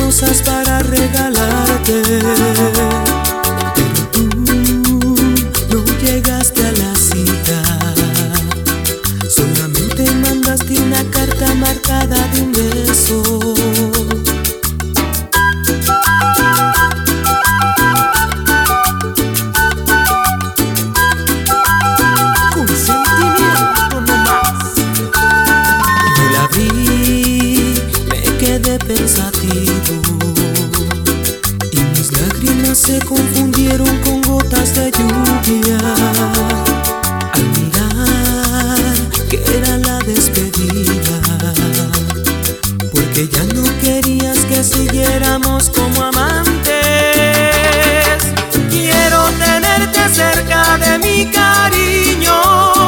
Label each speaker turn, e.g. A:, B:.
A: cosas para regalarte, pero tú no llegaste a la cita. Solamente mandaste una carta marcada de un beso. Con sentimiento nomás. Yo la vi, me quedé pensativo y mis lágrimas se confundieron con gotas de lluvia al mirar que era la despedida, porque ya no querías que siguiéramos como amantes. Quiero tenerte cerca de mi cariño,